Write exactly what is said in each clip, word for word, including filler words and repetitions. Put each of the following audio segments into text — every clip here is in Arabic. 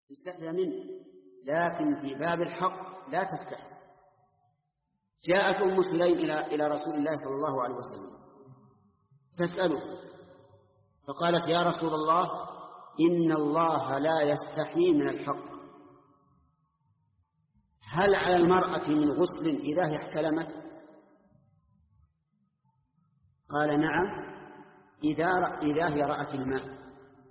يستحيا منه، لكن في باب الحق لا تستحي. جاءت أم سليم إلى إلى رسول الله صلى الله عليه وسلم تسأله، فقالت: يا رسول الله، إن الله لا يستحي من الحق، هل على المرأة من غسل إذا هي احتلمت؟ قال: نعم، إذا إذا هي رأت الماء.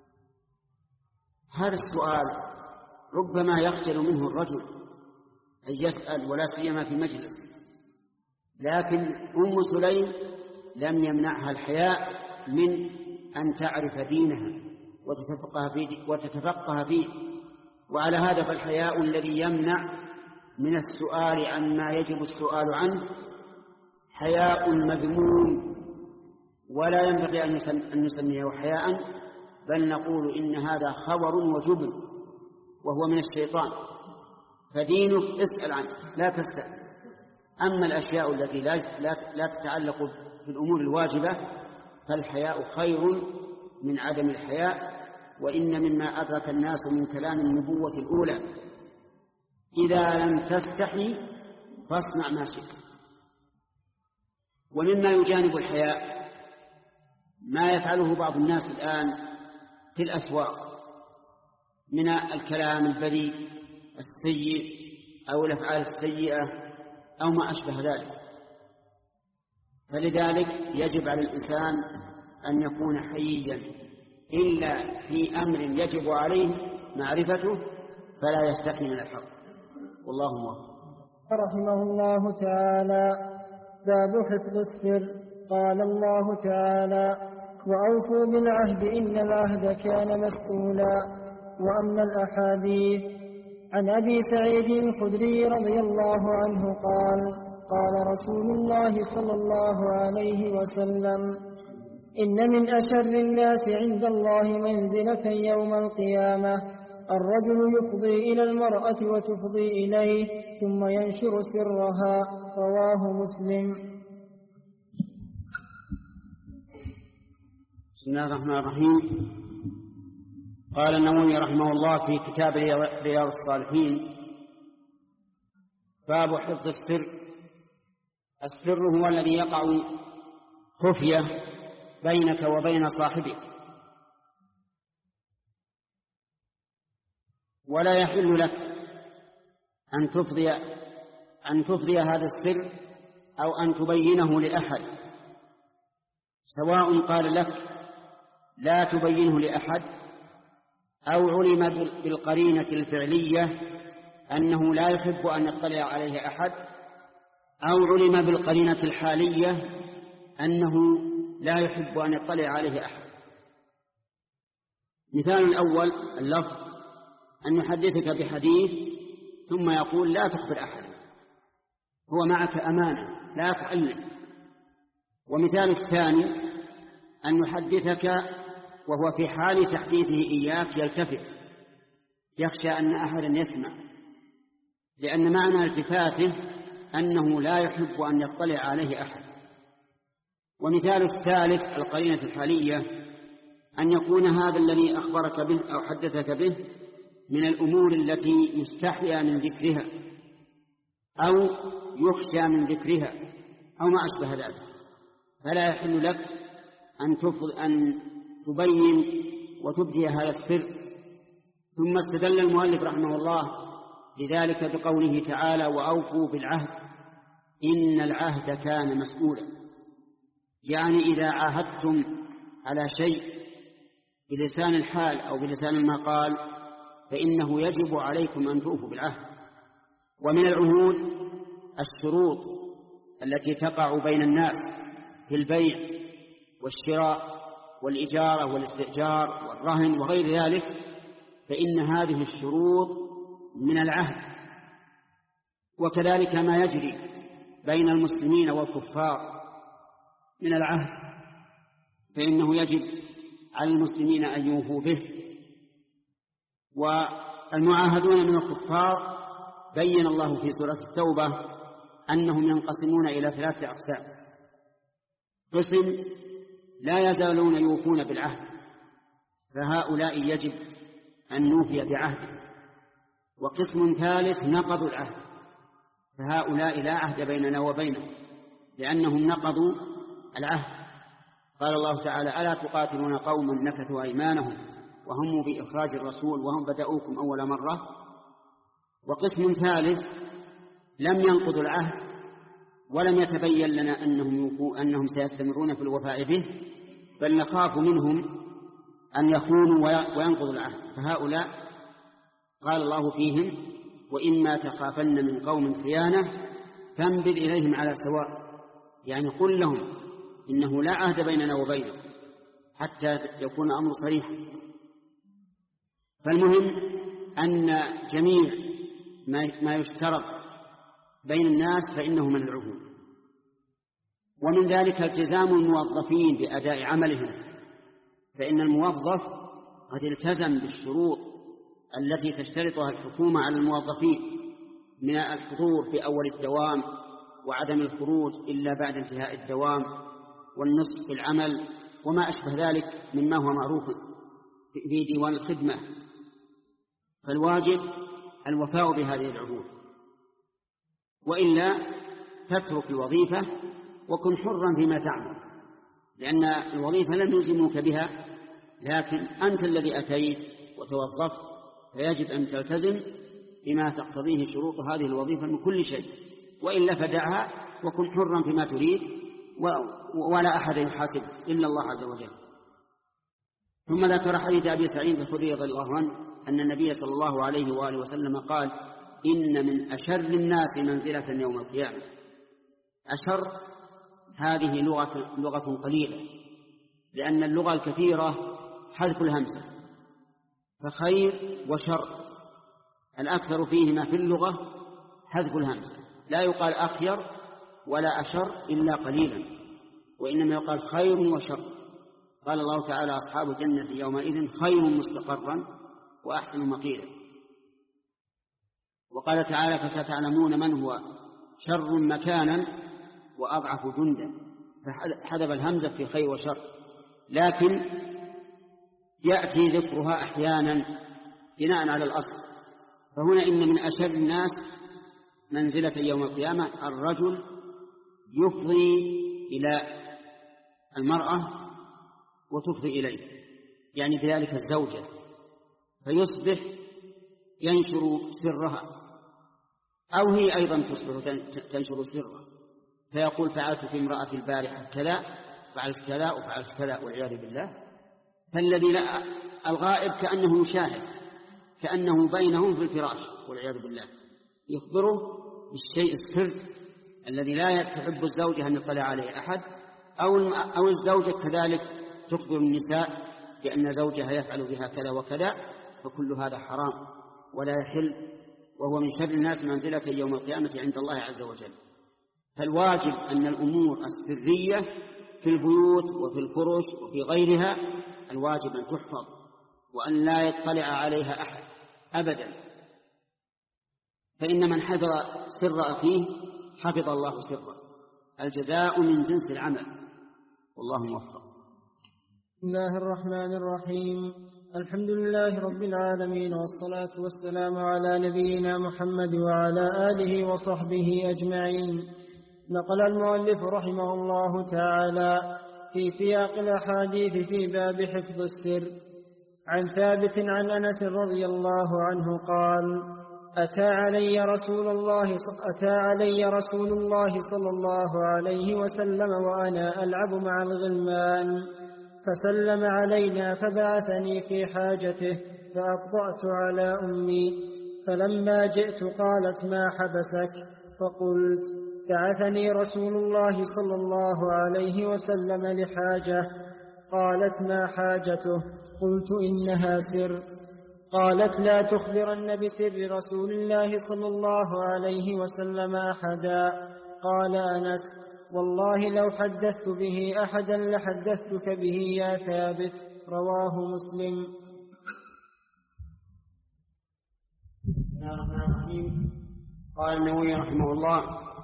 هذا السؤال ربما يخجل منه الرجل أن يسأل، ولا سيما في مجلس، لكن أم سليم لم يمنعها الحياء من أن تعرف دينها وتتفقه فيه, وتتفقه فيه. وعلى هذا فالحياء الذي يمنع من السؤال عما يجب السؤال عنه حياء مذموم، ولا ينبغي أن نسميه حياء، بل نقول إن هذا خبر وجبن وهو من الشيطان. فدينك اسأل عنه لا تستحي. أما الأشياء التي لا, لا, لا تتعلق بالأمور الواجبة فالحياء خير من عدم الحياء. وإن مما أدرك الناس من كلام النبوة الأولى: إذا لم تستحي فاصنع ما شئت. ومما يجانب الحياء ما يفعله بعض الناس الآن في الأسواق من الكلام البذيء السيء أو الأفعال السيئة أو ما أشبه ذلك. فلذلك يجب على الإنسان أن يكون حييا، إلا في أمر يجب عليه معرفته فلا يستحي من الحق. والله موفق. رحمه الله تعالى. باب حفظ السر. قال الله تعالى: وأوفوا بالعهد إن العهد كان مسؤولا. وأما الأحاديث: عن أبي سعيد الخدري رضي الله عنه قال: قال رسول الله صلى الله عليه وسلم: إن من أشر الناس عند الله منزلة يوم القيامة الرجل يفضي إلى المرأة وتفضي إليه ثم ينشر سرها. رواه مسلم. بسم الله الرحمن الرحيم. قال النووي رحمه الله في كتاب رياض الصالحين: باب حفظ السر. السر هو الذي يقع خفية بينك وبين صاحبك، ولا يحل لك أن تفضي أن تفضي هذا السر أو أن تبينه لأحد، سواء قال لك لا تبينه لأحد أو علم بالقرينة الفعلية أنه لا يحب أن يطلع عليه أحد، أو علم بالقرينة الحالية أنه لا يحب أن يطلع عليه أحد. مثال الأول اللفظ: أن يحدثك بحديث ثم يقول لا تخبر أحد، هو معك أمانة لا تعلم. ومثال الثاني: أن يحدثك وهو في حال تحديثه إياك يلتفت يخشى أن أحدا يسمع، لأن معنى التفاته أنه لا يحب أن يطلع عليه أحد. ومثال الثالث القرينة الحالية: أن يكون هذا الذي أخبرك به أو حدثك به من الأمور التي يستحيا من ذكرها أو يخشى من ذكرها أو ما أشبه ذلك، فلا يحل لك أن أن تبين وتبدي هذا السر. ثم استدل المؤلف رحمه الله لذلك بقوله تعالى: وأوفوا بالعهد إن العهد كان مسؤولا، يعني إذا عاهدتم على شيء بلسان الحال أو بلسان المقال فإنه يجب عليكم أن توفوا بالعهد. ومن العهود الشروط التي تقع بين الناس في البيع والشراء والإجارة والاستئجار والرهن وغير ذلك، فإن هذه الشروط من العهد. وكذلك ما يجري بين المسلمين والكفار من العهد فإنه يجب على المسلمين أن يوفوا به. والمعاهدون من الكفار بين الله في سورة التوبة أنهم ينقسمون إلى ثلاثة أقسام: قسم لا يزالون يوفون بالعهد، فهؤلاء يجب أن نوفي بعهده وقسم ثالث نقضوا العهد، فهؤلاء لا عهد بيننا وبينهم لأنهم نقضوا العهد. قال الله تعالى: ألا تقاتلون قوما نكثوا أيمانهم وهموا بإخراج الرسول وهم بدأوكم أول مرة. وقسم ثالث لم ينقضوا العهد ولم يتبين لنا أنهم, أنهم سيستمرون في الوفاء به، بل نخاف منهم أن يخونوا وينقضوا العهد، فهؤلاء قال الله فيهم: وإما تخافن من قوم خيانة فانبذ إليهم على سواء. يعني قل لهم إنه لا عهد بيننا وبينهم حتى يكون أمر صريح. فالمهم أن جميع ما يشترط بين الناس فإنه من العهود، ومن ذلك التزام الموظفين بأداء عملهم، فإن الموظف قد التزم بالشروط التي تشترطها الحكومة على الموظفين من الحضور في أول الدوام وعدم الخروج إلا بعد انتهاء الدوام والنصف في العمل وما أشبه ذلك مما هو معروف في ديوان الخدمة. فالواجب الوفاء بهذه العهود، وإلا تترك الوظيفة وكن حرا فيما تعمل، لأن الوظيفة لم يلزموك بها، لكن أنت الذي أتيت وتوظفت، فيجب أن تلتزم بما تقتضيه شروط هذه الوظيفة من كل شيء، وإلا فدعها وكن حرا فيما تريد ولا أحد يحاسب إلا الله عز وجل. ثم ذكر حديث أبي سعيد الخدري رضي الله عنه أن النبي صلى الله عليه وآله وسلم قال: إن من أشر الناس منزلة يوم القيامة. أشر هذه لغة, لغة قليلة، لأن اللغة الكثيرة حذف الهمزة، فخير وشر الأكثر فيهما في اللغة حذف الهمزة، لا يقال أخير ولا أشر إلا قليلا، وإنما يقال خير وشر. قال الله تعالى: أصحاب الجنة يومئذ خير مستقرا وأحسن مقيلا. وقال تعالى: فستعلمون من هو شر مكانا وأضعف جندا، فحذف الهمزة في خير وشر، لكن يأتي ذكرها أحيانا بناء على الأصل. فهنا إن من أشر الناس منزلة يوم القيامة الرجل يفضي إلى المرأة وتفضي إليه، يعني بذلك الزوجة، فيصبح ينشر سرها، أو هي أيضا تصبح تنشر سرها، فيقول: فعلت في امرأة البارحة كذا، فعلت كذا وفعلت كذا، والعياذ بالله. فالذي لا الغائب كأنه يشاهد، كأنه بينهم في الفراش، والعياذ بالله، يخبره بالشيء السر الذي لا تحب الزوجة أن يطلع عليه أحد، أو أو الزوجة كذلك تخبر النساء بأن زوجها يفعل بها كذا وكذا، فكل هذا حرام ولا يحل، وهو من شر الناس منزلة يوم القيامة عند الله عز وجل. فالواجب أن الأمور السرية في البيوت وفي الفرش وفي غيرها الواجب أن تحفظ وأن لا يطلع عليها أحد أبدا، فإن من حفظ سر أخيه حفظ الله سره. الجزاء من جنس العمل، والله موفق. بسم الله الرحمن الرحيم. الحمد لله رب العالمين، والصلاة والسلام على نبينا محمد وعلى آله وصحبه أجمعين. نقل المؤلف رحمه الله تعالى في سياق الأحاديث في باب حفظ السر عن ثابت عن أنس رضي الله عنه قال: أتى علي رسول الله أتى علي رسول الله صلى الله عليه وسلم وأنا ألعب مع الغلمان، فسلم علينا فبعثني في حاجته، فأبطأت على أمي، فلما جئت قالت: ما حبسك؟ فقلت: بعثني رسول الله صلى الله عليه وسلم لحاجة. قالت: ما حاجته؟ قلت: إنها سر. قالت: لا تخبرن بسر رسول الله صلى الله عليه وسلم أحدا. قال أنس: والله لو حدثت به أحدا لحدثتك به يا ثابت. رواه مسلم. قال النووي رحمه الله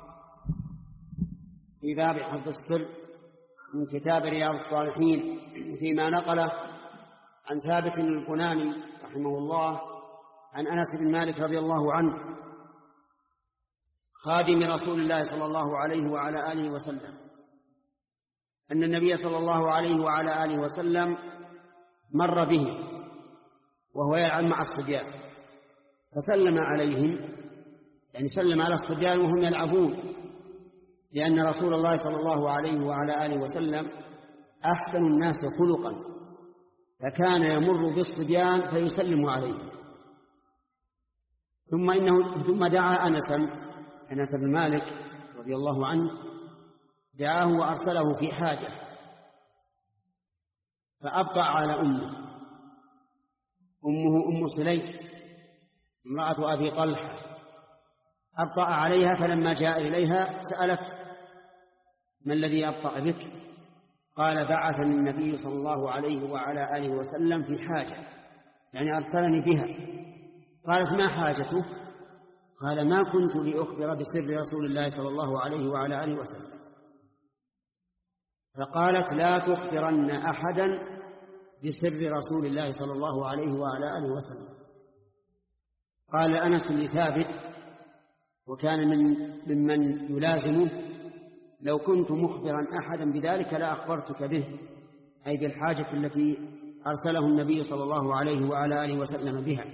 في باب حفظ السر من كتاب رياض الصالحين فيما نقله عن ثابت البناني رحمه الله عن أنس بن مالك رضي الله عنه خادم رسول الله صلى الله عليه وعلى آله وسلم أن النبي صلى الله عليه وعلى آله وسلم مر به وهو يلعب مع الصبيان فسلم عليهم، يعني سلم على الصبيان وهم يلعبون، لأن رسول الله صلى الله عليه وعلى آله وسلم أحسن الناس خلقا، فكان يمر بالصبيان فيسلم عليهم. ثم إنه ثم دعا أنسا أنس بن مالك رضي الله عنه، دعاه وأرسله في حاجة فأبطأ على أمه أمه أم سليم امرأة أبي طلحة، أبطأ عليها، فلما جاء إليها سألت: ما الذي أبطأ بك؟ قال: بعثني النبي صلى الله عليه وعلى آله وسلم في حاجة، يعني أرسلني بها. قالت: ما حاجته؟ قال: ما كنت لأخبر بسر رسول الله صلى الله عليه وعلى آله وسلم. فقالت: لا تخبرن أحدا بسر رسول الله صلى الله عليه وعلى آله وسلم. قال أنس لثابت وكان من ممن يلازمه: لو كنت مخبرا أحدا بذلك لا أخبرتك به، أي بالحاجة التي أرسله النبي صلى الله عليه وعلى آله وسلم بها.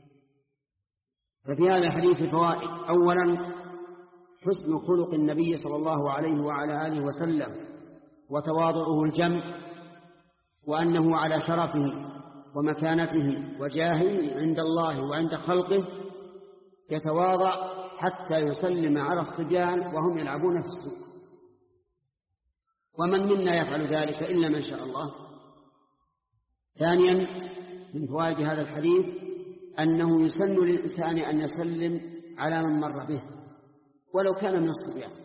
ففي هذا الحديث فوائد: أولا حسن خلق النبي صلى الله عليه وعلى آله وسلم وتواضعه الجم، وأنه على شرفه ومكانته وجاهه عند الله وعند خلقه يتواضع حتى يسلم على الصبيان وهم يلعبون في السوق، ومن منا يفعل ذلك إلا من شاء الله. ثانيا من فوائد هذا الحديث أنه يسن للإنسان أن يسلم على من مر به ولو كان من الصبيان،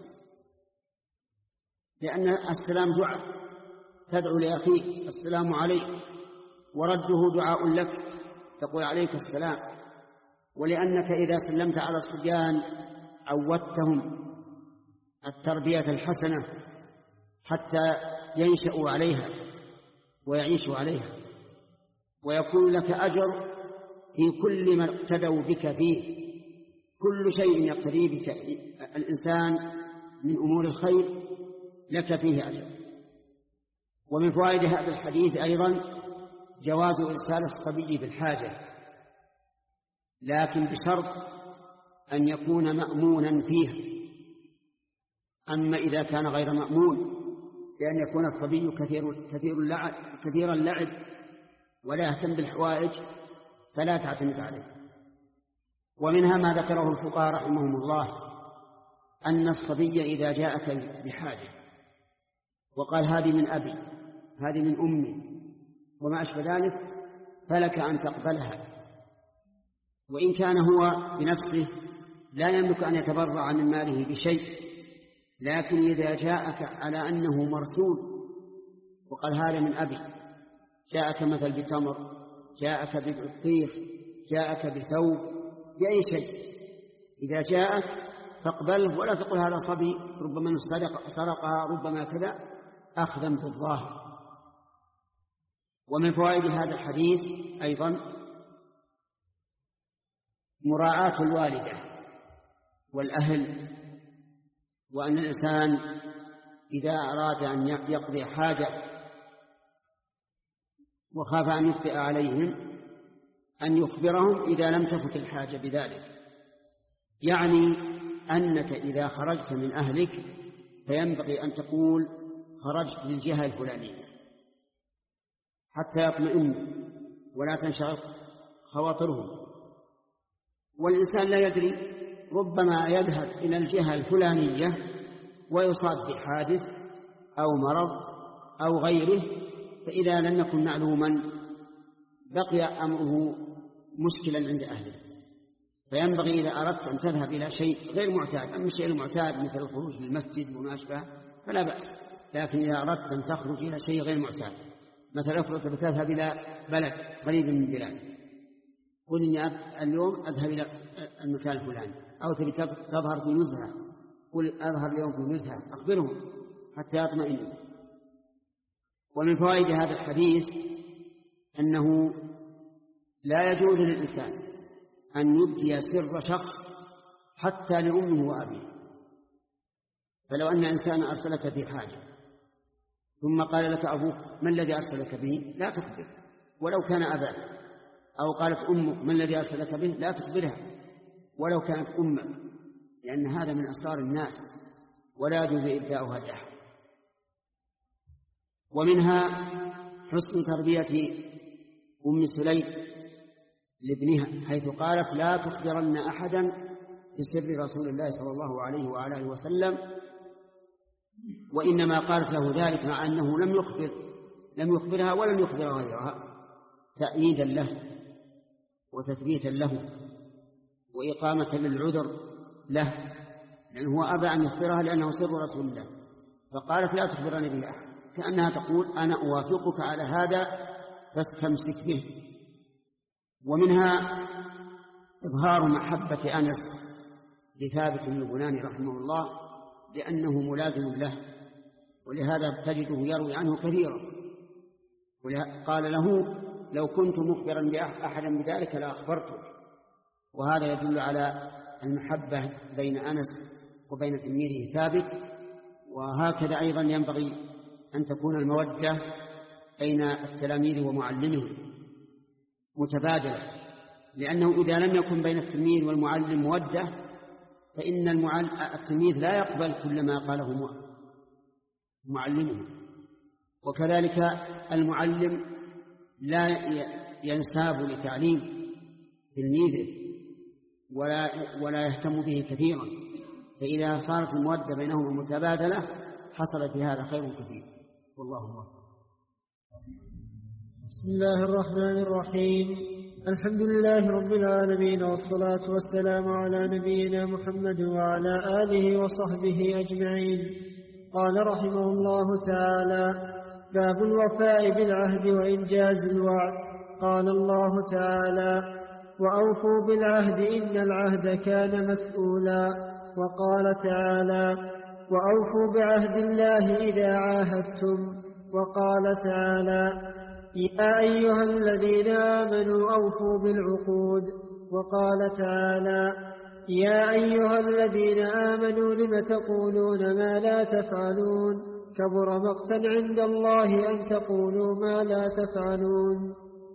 لأن السلام دعاء، تدعو لأخيك السلام عليك، ورده دعاء لك، تقول عليك السلام. ولأنك إذا سلمت على الصبيان عودتهم التربية الحسنة حتى ينشأوا عليها ويعيشوا عليها، ويكون لك أجر في كل ما اقتدوا بك فيه. كل شيء يقتدي بك الإنسان من أمور الخير لك فيه أجر. ومن فوائد هذا الحديث أيضا جواز إرسال الصبي بالحاجة، لكن بشرط أن يكون مأمونا فيه. أما إذا كان غير مأمون، بأن يكون الصبي كثير كثير اللعب كثير اللعب ولا يهتم بالحوائج، فلا تعتمد عليه. ومنها ما ذكره الفقهاء رحمهم الله أن الصبي إذا جاءك بحاجة وقال: هذه من أبي، هذه من أمي، وما أشبه ذلك، فلك أن تقبلها، وإن كان هو بنفسه لا يملك أن يتبرع من ماله بشيء، لكن إذا جاءك على أنه مرسول وقال: هذا من أبي، جاءك مثل بتمر، جاءك ببطيخ، جاءك بثوب، بأي شيء، إذا جاءك فاقبله، ولا تقل هذا صبي ربما سرقها ربما كذا، أخذا بالظاهر. ومن فوائد هذا الحديث أيضا مراعاة الوالدة والأهل، وأن الإنسان إذا أراد أن يقضي حاجة وخاف أن يخطئ عليهم أن يخبرهم إذا لم تفت الحاجة بذلك. يعني أنك إذا خرجت من أهلك فينبغي أن تقول: خرجت للجهة الفلانية، حتى يطمئن ولا تنشغل خواطرهم. والإنسان لا يدري، ربما يذهب إلى الجهة الفلانية ويصاب بحادث أو مرض أو غيره، فإذا لم يكن معلوما بقي أمره مشكلا عند أهله. فينبغي إذا أردت أن تذهب إلى شيء غير معتاد، أما الشيء المعتاد مثل الخروج للمسجد وما أشبه فلا بأس، لكن إذا أردت أن تخرج إلى شيء غير معتاد، مثلا افرض بتذهب إلى بلد قريب من البلاد، قل إني اليوم أذهب إلى المكان الفلاني، أو تبي تظهر في نزهة، قل أظهر اليوم في نزهة، أخبرهم حتى يطمئنوا. ومن فوائد هذا الحديث أنه لا يجوز للإنسان أن يبدي سر شخص حتى لأمه وأبيه. فلو أن إنسان أرسلك في حاجة ثم قال لك أبوك ما الذي أرسلك به لا تخبر ولو كان أباك، أو قالت أمك ما الذي أرسلك به لا تخبرها ولو كانت أمك، لأن هذا من أسرار الناس ولا يجوز إبداؤها لأحد. ومنها حسن تربية أم سليم لابنها، حيث قالت لا تخبرن أحدا بسر رسول الله صلى الله عليه وآله وسلم، وإنما قالت له ذلك مع أنه لم يخبر لم يخبرها ولم يخبر غيرها، تأييدا له وتثبيتا له وإقامة للعذر له، لأنه هو أبى أن يخبرها لأنه سر رسول الله، فقالت لا تخبرني به أحد، كأنها تقول أنا أوافقك على هذا فاستمسك به. ومنها إظهار محبة أنس لثابت بن البناني رحمه الله لأنه ملازم له، ولهذا تجده يروي عنه كثيرا. قال له لو كنت مخبرا أحدا بذلك لأخبرته، وهذا يدل على المحبة بين أنس وبين تلميذه ثابت. وهكذا أيضا ينبغي أن تكون المودة بين التلاميذ ومعلمهم متبادلة، لأنه إذا لم يكن بين التلميذ والمعلم مودة فإن التلميذ لا يقبل كل ما قاله معلمه، وكذلك المعلم لا ينساب لتعليم تلميذه ولا ولا يهتم به كثيرا، فإذا صارت المودة بينهما متبادلة حصل في هذا خير كثير، والله أكبر. بسم الله الرحمن الرحيم. الحمد لله رب العالمين، والصلاة والسلام على نبينا محمد وعلى آله وصحبه أجمعين. قال رحمه الله تعالى: باب الوفاء بالعهد وإنجاز الوعد. قال الله تعالى: وأوفوا بالعهد إن العهد كان مسؤولا. وقال تعالى: وأوفوا بعهد الله إذا عاهدتم. وقال تعالى: يا أيها الذين آمنوا أوفوا بالعقود. وقال تعالى: يا أيها الذين آمنوا لم تقولون ما لا تفعلون، كبر مقتا عند الله أن تقولوا ما لا تفعلون.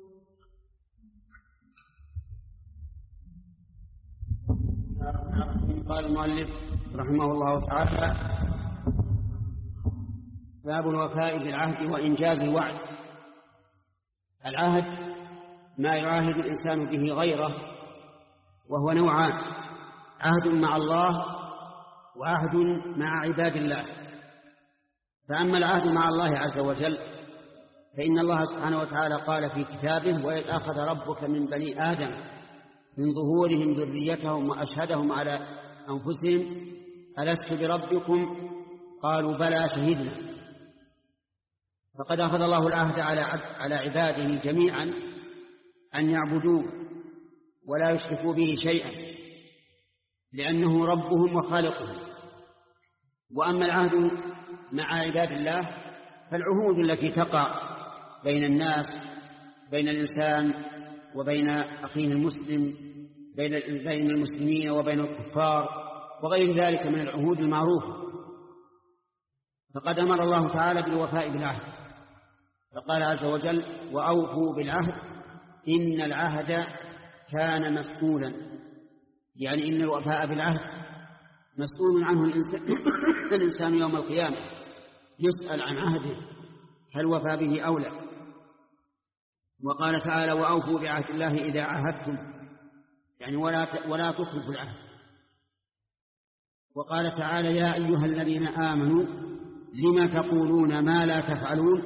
قال المؤلف رحمه الله تعالى: باب الوفاء بالعهد وإنجاز الوعد. العهد ما يعاهد الإنسان به غيره، وهو نوعان: عهد مع الله وعهد مع عباد الله. فأما العهد مع الله عز وجل فإن الله سبحانه وتعالى قال في كتابه: وإذ أخذ ربك من بني آدم من ظهورهم ذريتهم وأشهدهم على أنفسهم ألست بربكم قالوا بلى شهدنا. فقد أخذ الله العهد على عباده جميعا أن يعبدوه ولا يشركوا به شيئا، لأنه ربهم وخالقهم. وأما العهد مع عباد الله فالعهود التي تقع بين الناس، بين الإنسان وبين أخيه المسلم، بين المسلمين وبين الكفار، وغير ذلك من العهود المعروفة. فقد أمر الله تعالى بالوفاء بالعهد، فقال عز وجل: وأوفوا بالعهد إن العهد كان مسؤولا، يعني إن الوفاء بالعهد مسؤول عنه الإنسان, الإنسان يوم القيامة، يسأل عن عهده هل وفى به أو لا. وقال تعالى: وأوفوا بعهد الله إذا عاهدتم، يعني ولا ولا تخلفوا العهد. وقال تعالى: يا أيها الذين آمنوا لم تقولون ما لا تفعلون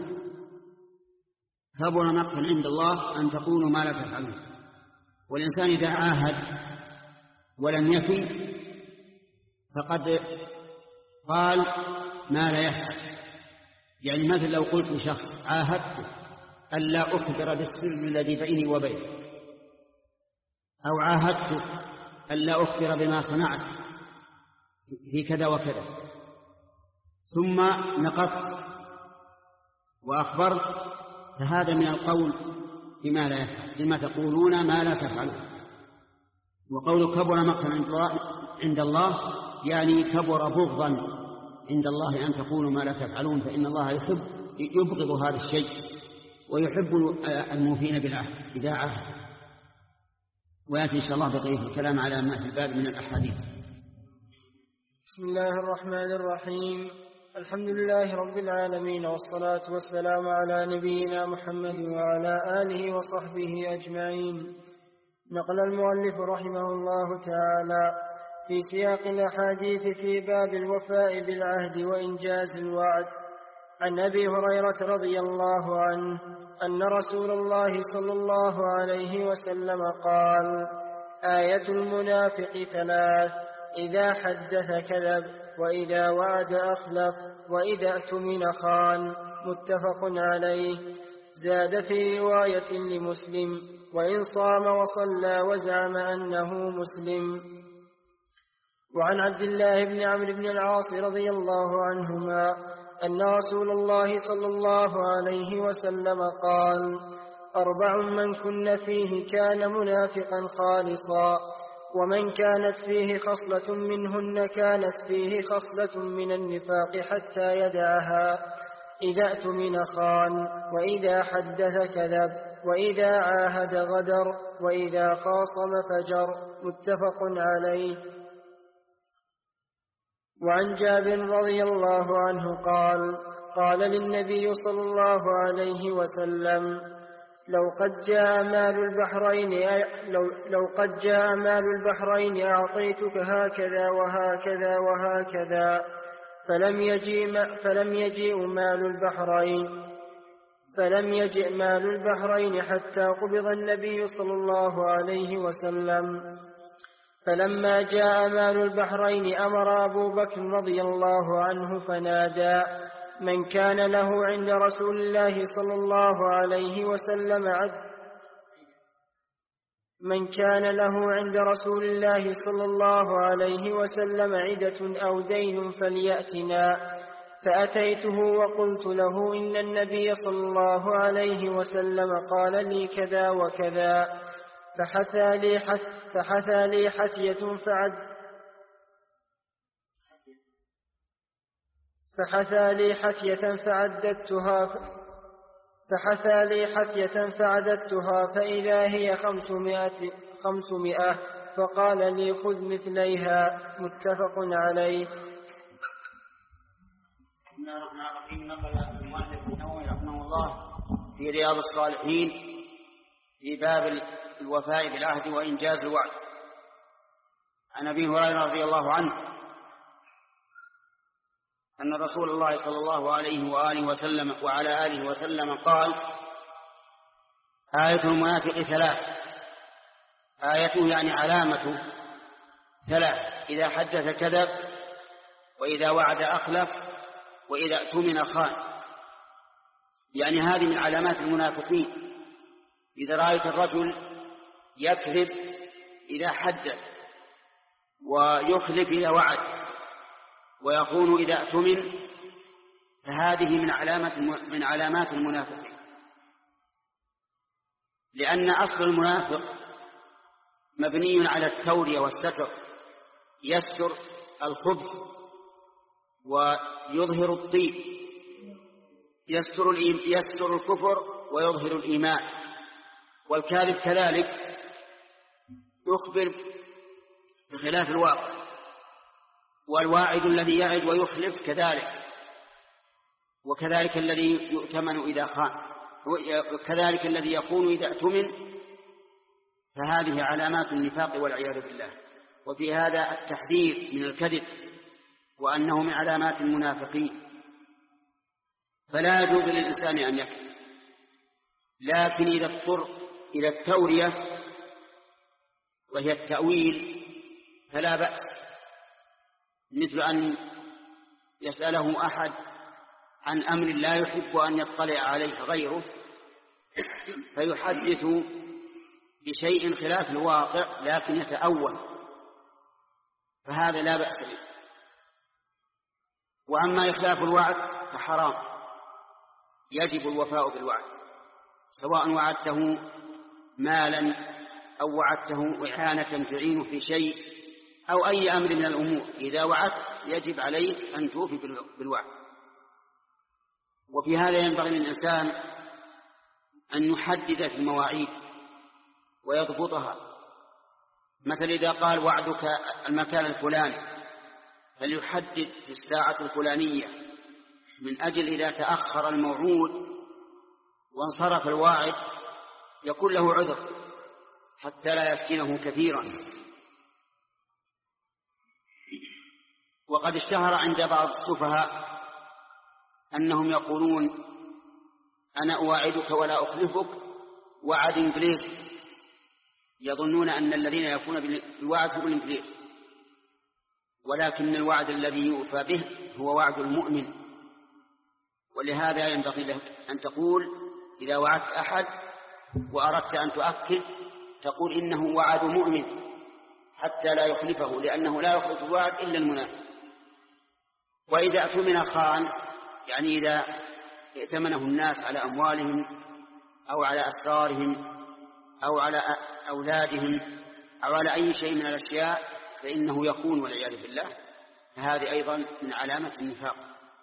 كبر مقتا عند الله أن تقولوا ما لا تفعلون. والإنسان إذا عاهد ولم يفي فقد قال ما لا يفعل. يعني مثل لو قلت لشخص: عاهدت ألا أخبر بالسر الذي بيني وبينه، أو عاهدت ألا أخبر بما صنعت في كذا وكذا، ثم نقضت وأخبرت، فهذا من القول بما لا يفعل، لما تقولون ما لا تفعلون. وقول كبر مقتا عند الله يعني كبر بغضا عند الله أن تقولوا ما لا تفعلون، فإن الله يحب يبغض هذا الشيء ويحب الموفين بالعهد إذا عهد. ويأتي إن شاء الله بقية الكلام على ما في الباب من الأحاديث. بسم الله الرحمن الرحيم. الحمد لله رب العالمين، والصلاة والسلام على نبينا محمد وعلى آله وصحبه أجمعين. نقل المؤلف رحمه الله تعالى في سياق الأحاديث في باب الوفاء بالعهد وإنجاز الوعد عن أبي هريرة رضي الله عنه أن رسول الله صلى الله عليه وسلم قال: آية المنافق ثلاث: إذا حدث كذب، وإذا وعد أخلف، وإذا اؤتمن خان. متفق عليه. زاد في رواية لمسلم: وإن صام وصلى وزعم أنه مسلم. وعن عبد الله بن عمرو بن العاص رضي الله عنهما أن رسول الله صلى الله عليه وسلم قال: أربع من كن فيه كان منافقا خالصا، ومن كانت فيه خصلة منهن كانت فيه خصلة من النفاق حتى يدعها: إذا اؤتمن خان، وإذا حدث كذب، وإذا عاهد غدر، وإذا خاصم فجر. متفق عليه. وعن جابر رضي الله عنه قال: قال للنبي صلى الله عليه وسلم: لو قد جاء مال البحرين لو, لو قد جاء مال البحرين أعطيتك هكذا وهكذا وهكذا، فلم يجيء فلم يجيء مال البحرين فلم يجئ مال البحرين حتى قبض النبي صلى الله عليه وسلم. فلما جاء مال البحرين أمر أبو بكر رضي الله عنه فنادى: من كان له عند رسول الله صلى الله عليه وسلم عد من كان له عند رسول الله صلى الله عليه وسلم عدة أو دين فليأتنا. فأتيته وقلت له: إن النبي صلى الله عليه وسلم قال لي كذا وكذا. فحثى لي, حث فحثى لي حثية فعد فحثى لي حثية فعددتها فحثى لي حثية فعددتها فإذا هي خمسمائة, خمسمائة فقال لي: خذ مثليها. متفق عليه. بسم الله الرحمن الرحيم. نقل المؤلف النووي رحمه الله في رياض الصالحين في باب الوفاء بالعهد وإنجاز الوعد عن أبي هريرة رضي الله عنه أن رسول الله صلى الله عليه وآله وسلم وعلى آله وسلم قال: آية المنافق ثلاث. آيته يعني علامة ثلاث: إذا حدث كذب، وإذا وعد أخلف، وإذا اؤتمن خان. يعني هذه من علامات المنافقين. إذا رأيت الرجل يكذب إذا حدث، ويخلف إذا وعد، ويخون إذا اؤتمن، فهذه من علامات من علامات المنافقين. لأن أصل المنافق مبني على التورية والستر، يستر الخبث ويظهر الطيب، يستر يستر الكفر ويظهر الإيمان. والكاذب كذلك يخبر بخلاف الواقع، والواعد الذي يعد ويخلف كذلك، وكذلك الذي يؤتمن إذا خان، وكذلك الذي يخون إذا اؤتمن. فهذه علامات النفاق والعياذ بالله. وفي هذا التحذير من الكذب، وأنه من علامات المنافقين. فلا يجوز للإنسان أن يكذب، لكن إذا اضطر إلى التورية وهي التأويل فلا بأس، مثل أن يسأله أحد عن أمر لا يحب أن يطلع عليه غيره فيحدث بشيء خلاف الواقع لكن يتأول، فهذا لا بأس به. وأما إخلاف الوعد فحرام، يجب الوفاء بالوعد، سواء وعدته مالا أو وعدته إعانة تعين في شيء أو أي أمر من الأمور، إذا وعدت يجب عليك أن توفي بالوعد. وفي هذا ينبغي للإنسان أن يحدد في المواعيد ويضبطها. مثل إذا قال وعدك المكان الفلاني فليحدد في الساعة الفلانية، من أجل إذا تأخر الموعود وانصرف الواعد يكون له عذر حتى لا يسكنه كثيرا. وقد اشتهر عند بعض السفهاء أنهم يقولون أنا أواعدك ولا أخلفك وعد إنجليزي، يظنون أن الذين يكون بالوعد هم الإنجليز، ولكن الوعد الذي يوفى به هو وعد المؤمن. ولهذا ينبغي لك أن تقول إذا وعدت أحد وأردت أن تؤكد تقول إنه وعد مؤمن حتى لا يخلفه، لأنه لا يخلف الوعد إلا المنافق. وإذا اؤتمن خان، يعني إذا ائتمنه الناس على أموالهم أو على أسرارهم أو على أولادهم أو على أي شيء من الأشياء فإنه يخون والعياذ بالله، فهذه أيضا من علامة النفاق.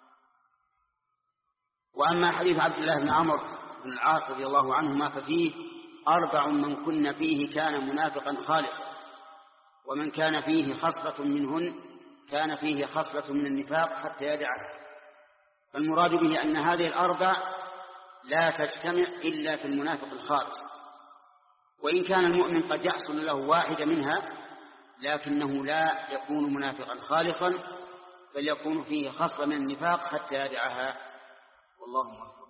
وأما حديث عبد الله بن عمرو بن العاص رضي الله عنهما ففيه أربع من كن فيه كان منافقا خالصا، ومن كان فيه خصلة منهن كان فيه خصلة من النفاق حتى يدعه. فالمراد به أن هذه الأربع لا تجتمع إلا في المنافق الخالص، وإن كان المؤمن قد يحصل له واحدة منها لكنه لا يكون منافقا خالصا، بل يكون فيه خصلة من النفاق حتى يدعها. والله موفق.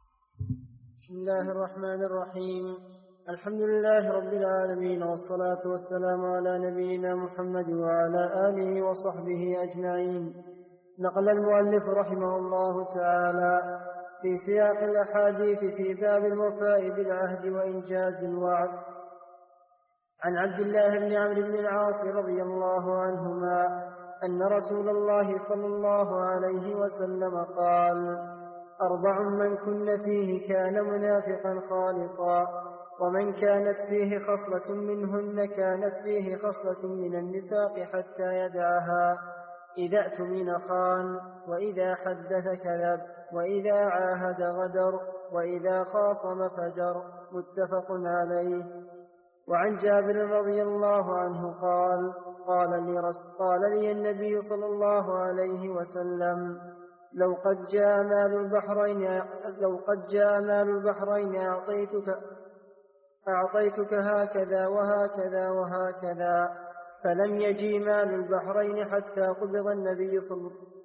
بسم الله الرحمن الرحيم. الحمد لله رب العالمين، والصلاة والسلام على نبينا محمد وعلى آله وصحبه أجمعين. نقل المؤلف رحمه الله تعالى في سياق الأحاديث في باب الوفاء بالعهد وإنجاز الوعد عن عبد الله بن عمرو بن العاص رضي الله عنهما أن رسول الله صلى الله عليه وسلم قال: أربع من كن فيه كان منافقا خالصا، ومن كانت فيه خصلة منهن كانت فيه خصلة من النفاق حتى يدعها: إذا اؤتمن خان، وإذا حدث كذب، وإذا عاهد غدر، وإذا خاصم فجر. متفق عليه. وعن جابر رضي الله عنه قال: قال لي, قال لي النبي صلى الله عليه وسلم: لو قد جاء مال البحرين لو قد جاء مال البحرين أعطيتك أعطيتك هكذا وهكذا وهكذا، فلم يجي مال البحرين حتى قبض النبي صلى الله عليه وسلم.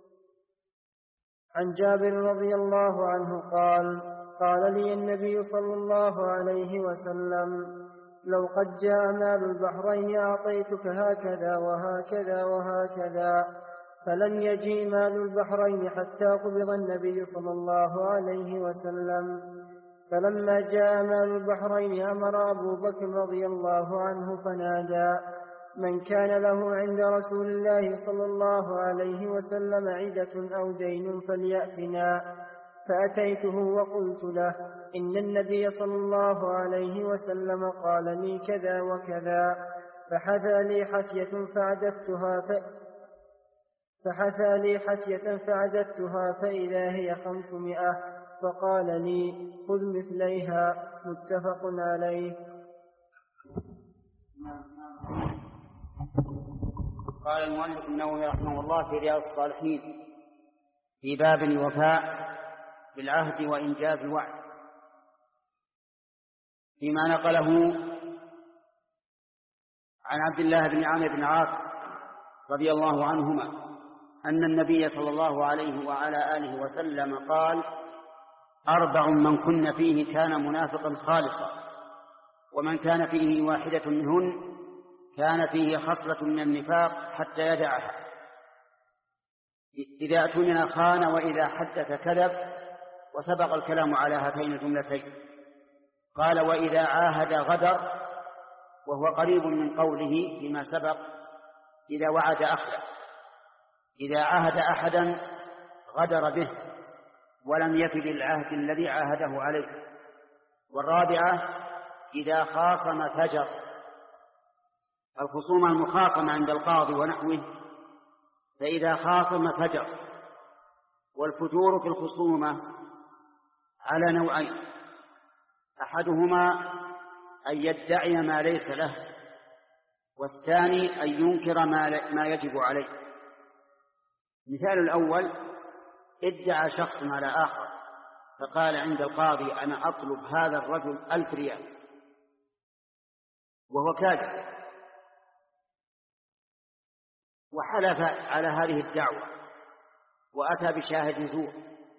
عن جابر رضي الله عنه قال: قال لي النبي صلى الله عليه وسلم: لو قد جاء مال البحرين أعطيتك هكذا وهكذا وهكذا، فلم يجي مال البحرين حتى قبض النبي صلى الله عليه وسلم. فلما جاء مال البحرين أمر أبو بكر رضي الله عنه فنادى: من كان له عند رسول الله صلى الله عليه وسلم عدة أو دين فليأتنا. فأتيته وقلت له: إن النبي صلى الله عليه وسلم قال لي كذا وكذا. فحثى لي حثية فعددتها ف... فحثى لي حثية فعددتها فإذا هي خمسمائة، فقال لي: خذ مثليها. متفق عليه. قال المؤلف النووي رحمه الله في رياض الصالحين في باب الوفاء بالعهد وإنجاز الوعد، فيما نقله عن عبد الله بن عمرو بن العاص رضي الله عنهما أن النبي صلى الله عليه وعلى آله وسلم قال: أربع من كن فيه كان منافقا خالصا، ومن كان فيه واحدة منهن كان فيه خصلة من النفاق حتى يدعها: إذا اؤتمن خان، وإذا حدث كذب. وسبق الكلام على هاتين الجملتين. قال: وإذا عاهد غدر، وهو قريب من قوله فيما سبق: إذا وعد أخلف. إذا عاهد أحدا غدر به ولم يفي بالعهد الذي عاهده عليه. والرابعة: إذا خاصم فجر، الخصومة المخاصمة عند القاضي ونحوه، فإذا خاصم فجر. والفجور في الخصومة على نوعين: أحدهما أن يدعي ما ليس له، والثاني أن ينكر ما يجب عليه. مثال الأول: ادعى شخص على آخر فقال عند القاضي: أنا أطلب هذا الرجل ألف ريال، وهو كاذب، وحلف على هذه الدعوة وأتى بشاهد زور،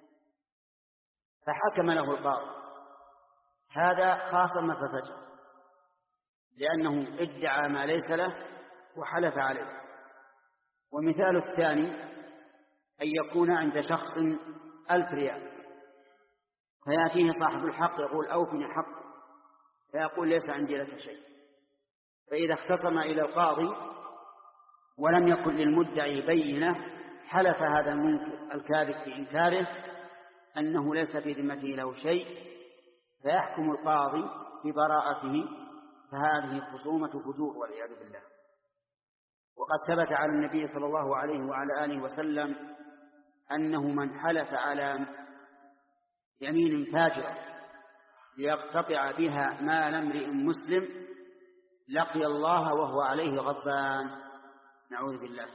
فحكم له القاضي، هذا خاصم ففجر، لأنه ادعى ما ليس له وحلف عليه. ومثال الثاني: أن يكون عند شخص ألف ريال فيأتيه صاحب الحق يقول: أوفني حق، فيقول: ليس عندي لك شيء. فإذا اختصم إلى القاضي ولم يكن للمدعي بينة، حلف هذا المنكر الكاذب في إنكاره أنه ليس في ذمته له شيء، فيحكم القاضي ببراءته، فهذه خصومة فجور والعياذ بالله. وقد ثبت على النبي صلى الله عليه وعلى آله وسلم أنه من حلف على يمين فاجرة ليقتطع بها مال امرئ مسلم لقي الله وهو عليه غضبان، نعوذ بالله.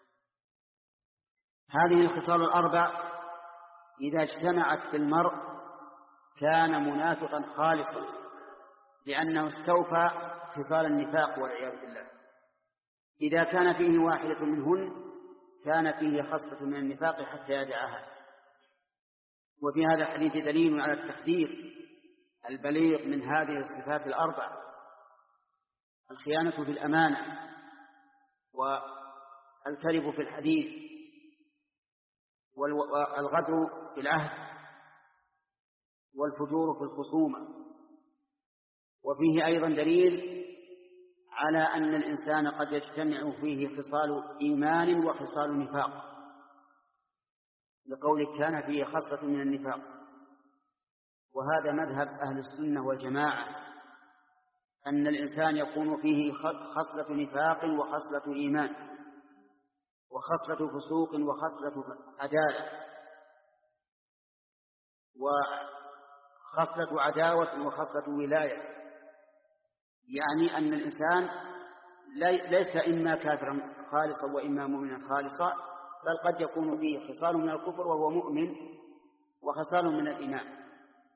هذه الخصال الأربع إذا اجتمعت في المرء كان منافقا خالصا، لأنه استوفى خصال النفاق والعياذ بالله. إذا كان فيه واحدة منهن كان فيه خصلة من النفاق حتى يدعها. وفي هذا الحديث دليل على التحذير البليغ من هذه الصفات الأربع: الخيانة في الأمانة، والكذب في الحديث، والغدر في العهد، والفجور في الخصومة. وفيه أيضا دليل على أن الإنسان قد يجتمع فيه خصال إيمان وخصال نفاق، لقولك كان فيه خصلة من النفاق. وهذا مذهب أهل السنة والجماعة، أن الإنسان يكون فيه خصلة نفاق وخصلة إيمان وخصلة فسوق وخصلة عدالة وخصلة عداوة وخصلة ولاية، يعني أن الإنسان ليس إما كافرا خالصا وإما مؤمنا خالصا، بل قد يكون فيه خصال من الكفر وهو مؤمن وخصال من الإيمان.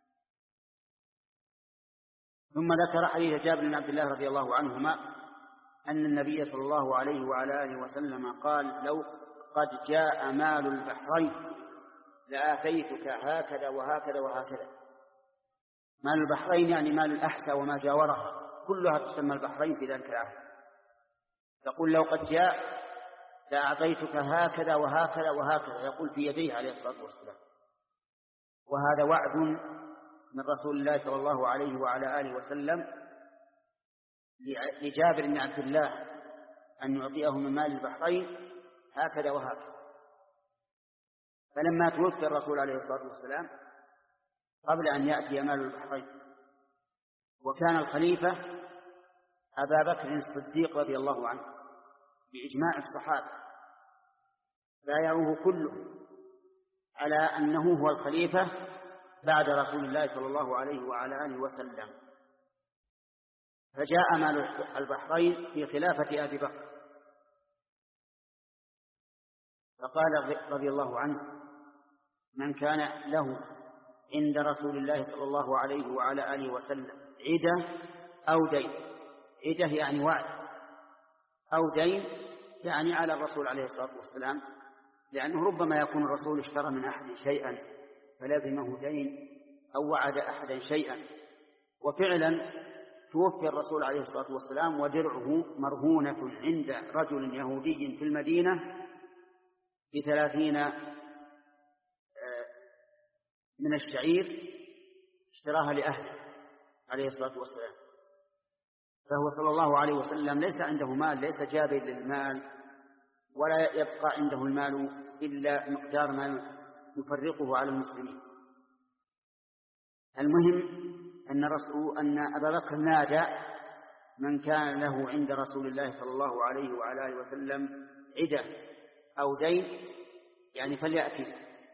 ثم ذكر حديث جابر بن عبد الله رضي الله عنهما أن النبي صلى الله عليه وعلى آله وسلم قال: لو قد جاء مال البحرين لآتيتك هكذا وهكذا وهكذا. مال البحرين يعني مال الأحسى وما جاورها، كلها تسمى البحرين في ذلك العهد. يقول: لو قد جاء لأعطيتك هكذا وهكذا وهكذا، يقول في يديه عليه الصلاة والسلام. وهذا وعد من رسول الله صلى الله عليه وعلى آله وسلم لجابر بن عبد الله أن يعطيه من مال البحرين هكذا وهكذا. فلما توفي الرسول عليه الصلاة والسلام قبل أن يأتي مال البحرين، وكان الخليفة أبا بكر الصديق رضي الله عنه بإجماع الصحابة، بايعوه كله على أنه هو الخليفة بعد رسول الله صلى الله عليه وعلى آله وسلم. فجاء مال البحرين في خلافة أبي بكر، فقال رضي الله عنه: من كان له عند رسول الله صلى الله عليه وعلى آله وسلم عدة أو دين، عدة يعني وعد، أو دين يعني على الرسول عليه الصلاة والسلام، لأنه ربما يكون الرسول اشترى من أحد شيئا فلازمه دين أو وعد أحدا شيئا. وفعلا توفي الرسول عليه الصلاة والسلام ودرعه مرهونة عند رجل يهودي في المدينة بثلاثين من الشعير اشتراها لأهله عليه الصلاة والسلام. فهو صلى الله عليه وسلم ليس عنده مال، ليس جابر للمال، ولا يبقى عنده المال إلا مقدار ما يفرقه على المسلمين. المهم أن رسول أن أبا بكر نادى من كان له عند رسول الله صلى الله عليه وعلى آله وسلم عدة أو دين يعني فليأتي.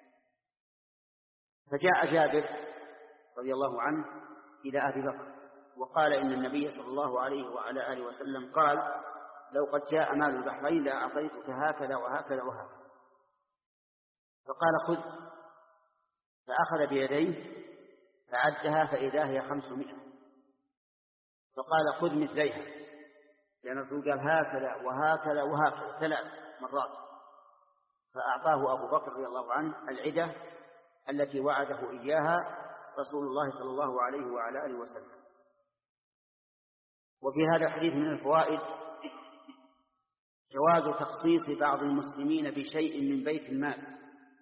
فجاء جابر رضي الله عنه إلى أبي بكر وقال إن النبي صلى الله عليه وعلى آله وسلم قال لو قد جاء مال البحرين لأعطيتك هكذا وهكذا وهكذا. فقال خذ، فأخذ بيديه فعدها فإذا هي خمسمائة، فقال خذ مثليها، لأن الرسول قال هكذا وهكذا وهكذا ثلاث مرات. فأعطاه أبو بكر رضي الله عنه العدة التي وعده إياها رسول الله صلى الله عليه وعلى آله وسلم. وفي هذا الحديث من الفوائد جواز تخصيص بعض المسلمين بشيء من بيت المال،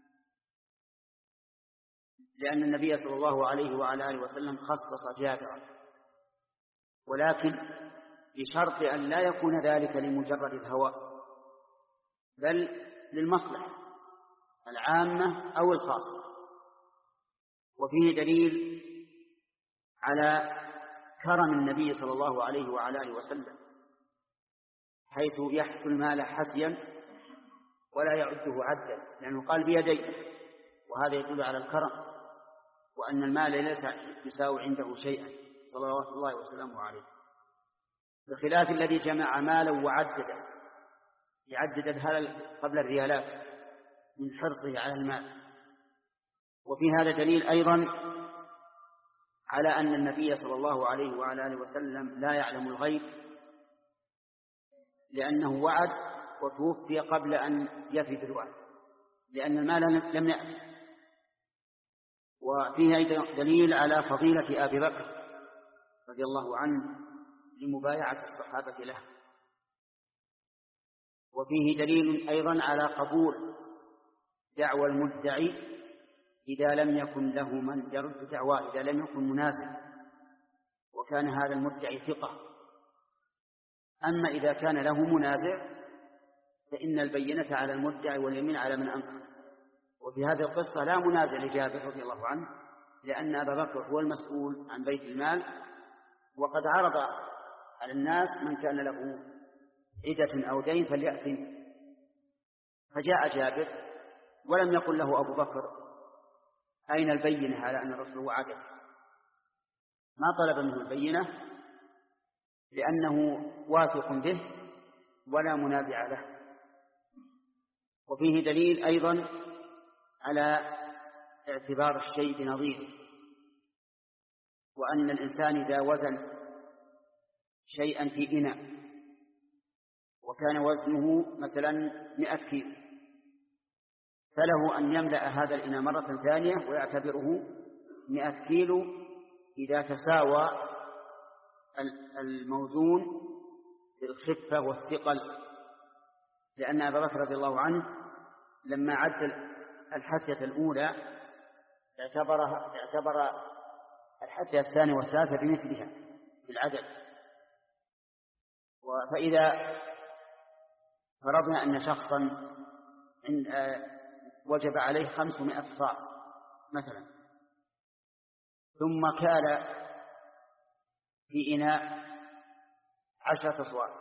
لأن النبي صلى الله عليه وعلى آله وسلم خصص جابرا، ولكن بشرط أن لا يكون ذلك لمجرد الهوى، بل للمصلحة العامة أو الخاصة. وفيه دليل على كرم النبي صلى الله عليه وعلى آله وسلم، حيث يحث المال حثيا ولا يعده عدا، لأنه قال بيديه، وهذا يدل على الكرم وأن المال ليس يساوي عنده شيئا صلوات الله وسلامه عليه، بخلاف الذي جمع مالا وعدده، يعدد الهلل قبل الريالات من حرصه على المال. وفي هذا دليل أيضا على أن النبي صلى الله عليه وعلى آله وسلم لا يعلم الغيب، لأنه وعد وتوفي قبل أن يفي بالوعد، لأن المال لم يأتي. وفيه أيضا دليل على فضيلة أبي بكر رضي الله عنه لمبايعة الصحابة له. وفيه دليل أيضا على قبول دعوى المدعي إذا لم يكن له من يرد دعواه، إذا لم يكن منازع وكان هذا المدعي ثقة. أما إذا كان له منازع فإن البينة على المدعي واليمين على من أنكر. وفي هذه القصة لا منازع لجابر رضي الله عنه، لأن أبا بكر هو المسؤول عن بيت المال، وقد عرض على الناس من كان له عدة أو دين فليأتي. فجاء جابر ولم يقل له أبو بكر أين البينة على أن الرسول وعده، ما طلب منه البينة لأنه واثق به ولا منازع له. وفيه دليل أيضا على اعتبار الشيء بنظيره، وأن الإنسان إذا وزن شيئا في إناء وكان وزنه مثلا مئة كيلو، فله أن يملأ هذا الإناء مرة ثانية ويعتبره مئة كيلو إذا تساوى الموزون بالخفة والثقل. لأن أبا بكر رضي الله عنه لما عد الحثية الأولى اعتبرها اعتبر الحثية الثانية والثالثة بمثلها في العدد. فإذا فرضنا أن شخصا وجب عليه خمسمائة صاع مثلا، ثم كان في إناء عشرة صواع،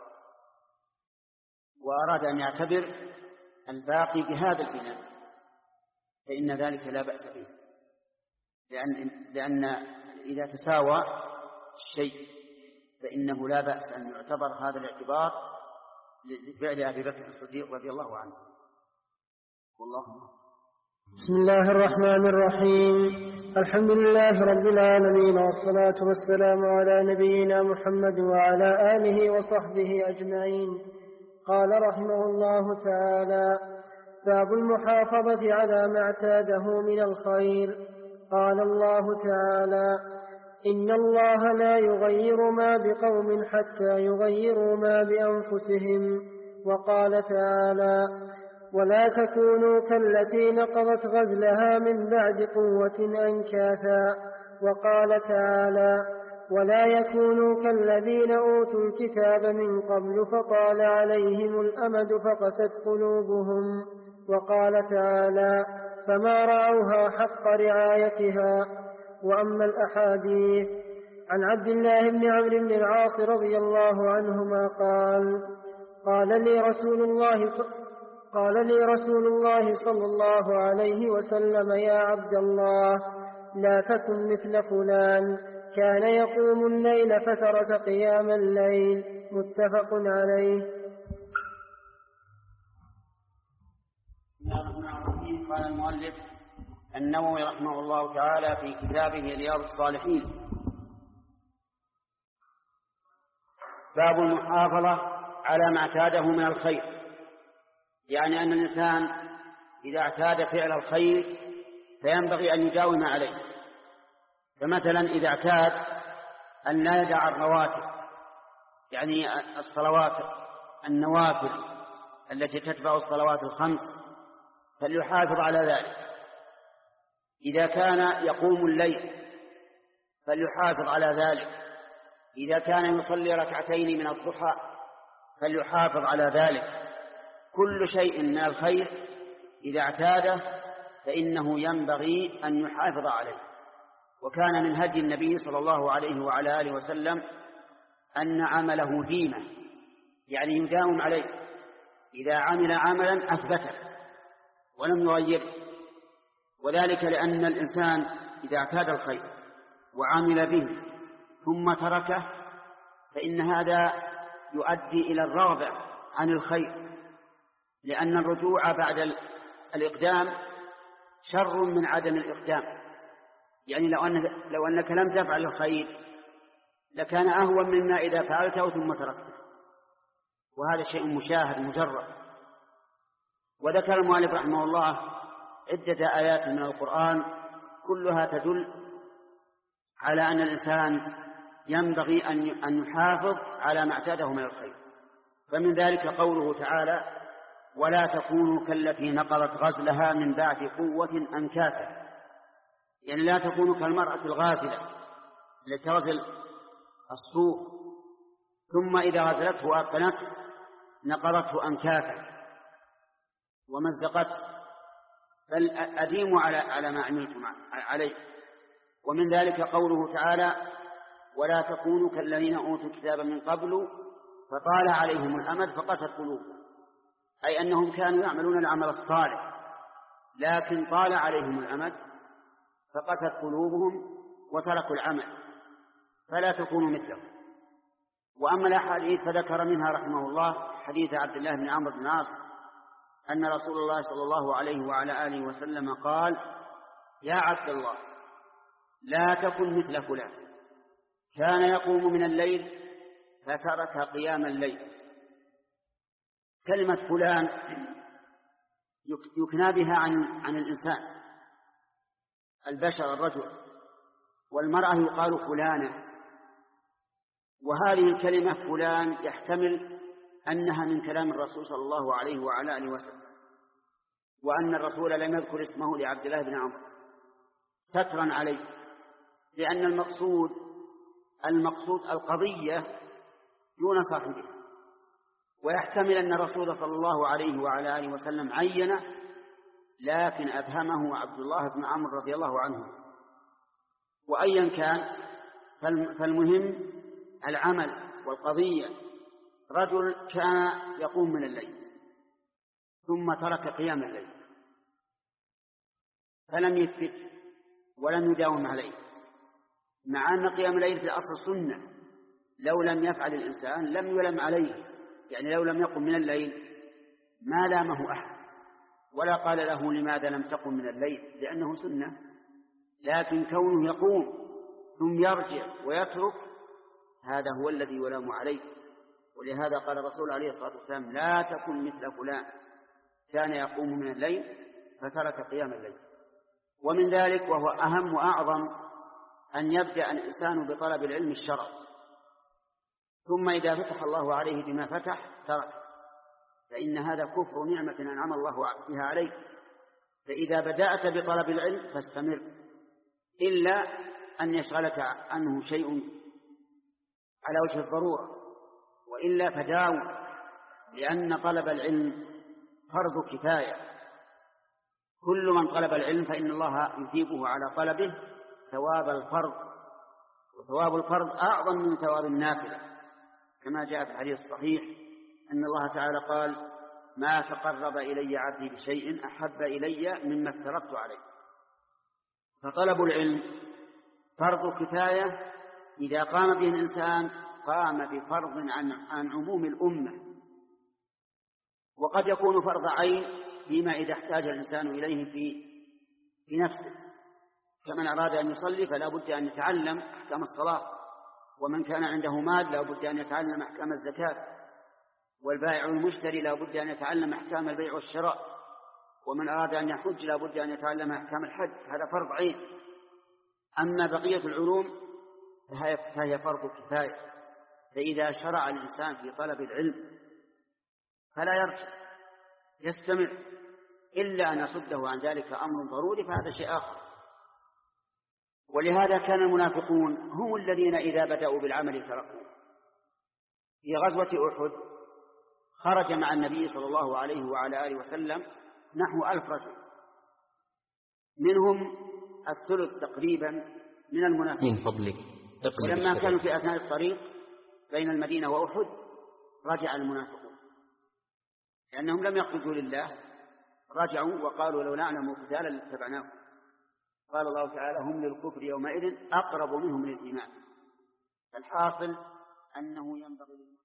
وأراد أن يعتبر الباقي بهذا الإناء، فإن ذلك لا بأس به، لأن, لأن إذا تساوى الشيء فإنه لا بأس أن يعتبر هذا الاعتبار لفعل أبي بكر الصديق رضي الله عنه. والله. بسم الله الرحمن الرحيم. الحمد لله رب العالمين، والصلاة والسلام على نبينا محمد وعلى آله وصحبه أجمعين. قال رحمه الله تعالى: باب المحافظة على ما اعتاده من الخير. قال الله تعالى: إن الله لا يغير ما بقوم حتى يغيروا ما بأنفسهم. وقال تعالى: ولا تكونوا كالتي نقضت غزلها من بعد قوة أنكاثا. وقال تعالى: ولا يكونوا كالذين أوتوا الكتاب من قبل فطال عليهم الأمد فقست قلوبهم. وقال تعالى: فما رعوها حق رعايتها. وأما الأحاديث عن عبد الله بن عمرو بن العاص رضي الله عنهما قال قال لي رسول الله قال لي رسول الله صلى الله عليه وسلم يا عبد الله لا تكن مثل فلان كان يقوم الليل فترك قيام الليل. متفق عليه. قال المؤلف النووي رحمه الله تعالى في كتابه رياض الصالحين: باب المحافظة على ما اعتاده من الخير، يعني أن الإنسان إذا اعتاد فعل الخير فينبغي أن يداوم عليه. فمثلا إذا اعتاد أن لا يدع الرواتب، يعني الصلوات النوافل التي تتبع الصلوات الخمس، فليحافظ على ذلك. إذا كان يقوم الليل فليحافظ على ذلك. إذا كان يصلي ركعتين من الضحى فليحافظ على ذلك. كل شيء من الخير إذا اعتاده فإنه ينبغي أن يحافظ عليه. وكان من هدي النبي صلى الله عليه وعلى آله وسلم أن عمله ديمة، يعني يداوم عليه. إذا عمل عملا أثبته ولم يغيره، وذلك لأن الإنسان إذا اعتاد الخير وعمل به ثم تركه فإن هذا يؤدي إلى الرغبة عن الخير، لأن الرجوع بعد الإقدام شر من عدم الإقدام. يعني لو, أن لو أنك لم تفعل الخير لكان أهون مما إذا فعلته ثم تركته، وهذا شيء مشاهد مجرد. وذكر المؤلف رحمه الله عدة آيات من القرآن كلها تدل على أن الإنسان ينبغي أن يحافظ على ما اعتاده من الخير. فمن ذلك قوله تعالى: ولا تكونوا كالتي نقضت غزلها من بعد قوة أنكاثا، يعني لا تكونوا كالمرأة الغازلة التي تغزل الصوف ثم إذا غزلته وأتقنته نقضته أنكاثا ومزقته، بل أديموا على على ما عملتم عليه. ومن ذلك قوله تعالى: ولا تكونوا كالذين أوتوا الكتاب من قبل فطال عليهم الأمد فقست قلوبهم، أي أنهم كانوا يعملون العمل الصالح لكن طال عليهم الأمد فقست قلوبهم وتركوا العمل، فلا تكونوا مثلهم. وأما الأحاديث فذكر منها رحمه الله حديث عبد الله بن عمرو بن العاص أن رسول الله صلى الله عليه وعلى آله وسلم قال: يا عبد الله لا تكن مثل فلان كان يقوم من الليل فترك قيام الليل. كلمة فلان يكنى بها عن, عن الإنسان البشر الرجل، والمرأة يقال فلانة. وهذه الكلمة فلان يحتمل أنها من كلام الرسول صلى الله عليه وعلى آله وسلم، وأن الرسول لم يذكر اسمه لعبد الله بن عمرو سترا عليه، لأن المقصود المقصود القضية دون صاحبه. ويحتمل أن الرسول صلى الله عليه وعلى آله وسلم عينه لكن أبهمه عبد الله بن عمرو رضي الله عنه. وأيا كان فالمهم العمل والقضية. رجل كان يقوم من الليل ثم ترك قيام الليل فلم يثبت ولم يداوم عليه، مع أن قيام الليل في الأصل سنة. لو لم يفعل الإنسان لم يلم عليه، يعني لو لم يقم من الليل ما لامه أحد ولا قال له لماذا لم تقم من الليل، لأنه سنة. لكن كونه يقوم ثم يرجع ويترك هذا هو الذي يلام عليه. ولهذا قال الرسول عليه الصلاة والسلام: لا تكن مثل فلان كان يقوم من الليل فترك قيام الليل. ومن ذلك وهو أهم وأعظم أن يبدأ الإنسان بطلب العلم الشرعي، ثم إذا فتح الله عليه بما فتح ترك، فإن هذا كفر نعمة أنعم الله بها عليه. فإذا بدأت بطلب العلم فاستمر، إلا أن يشغلك عنه شيء على وجه الضرورة، وإلا فداوم، لأن طلب العلم فرض كفاية. كل من طلب العلم فإن الله يثيبه على طلبه ثواب الفرض، وثواب الفرض أعظم من ثواب النافلة، كما جاء في الحديث الصحيح أن الله تعالى قال: ما تقرب إلي عبدي بشيء أحب إلي مما افترضت عليه. فطلب العلم فرض كفاية، إذا قام به الإنسان قام بفرض عن, عن عموم الأمة، وقد يكون فرض عين فيما إذا احتاج الإنسان إليه في, في نفسه، كمن أراد أن يصلي فلا بد أن يتعلم أحكام الصلاة، ومن كان عنده مال لا بد أن يتعلم أحكام الزكاة، والبائع المشتري لا بد أن يتعلم أحكام البيع والشراء، ومن أراد أن يحج لا بد أن يتعلم أحكام الحج، هذا فرض عين. أما بقية العلوم فهي فرض كفاية، فإذا شرع الإنسان في طلب العلم فلا يرجع يستمع إلا أن يصده عن ذلك أمر ضروري، فهذا شيء آخر. ولهذا كان المنافقون هم الذين إذا بدأوا بالعمل تركوه. في غزوة أحد خرج مع النبي صلى الله عليه وعلى آله وسلم نحو ألف رجل، منهم الثلث تقريبا من المنافقين. من فضلك. ولما كانوا في أثناء الطريق بين المدينة وأحد رجع المنافقون، لأنهم لم يخرجوا لله، رجعوا وقالوا: لو نعلم قتالا لاتبعناكم. قال الله تعالى: هم للكفر يومئذ أقرب منهم للإيمان. فالحاصل أنه ينبغي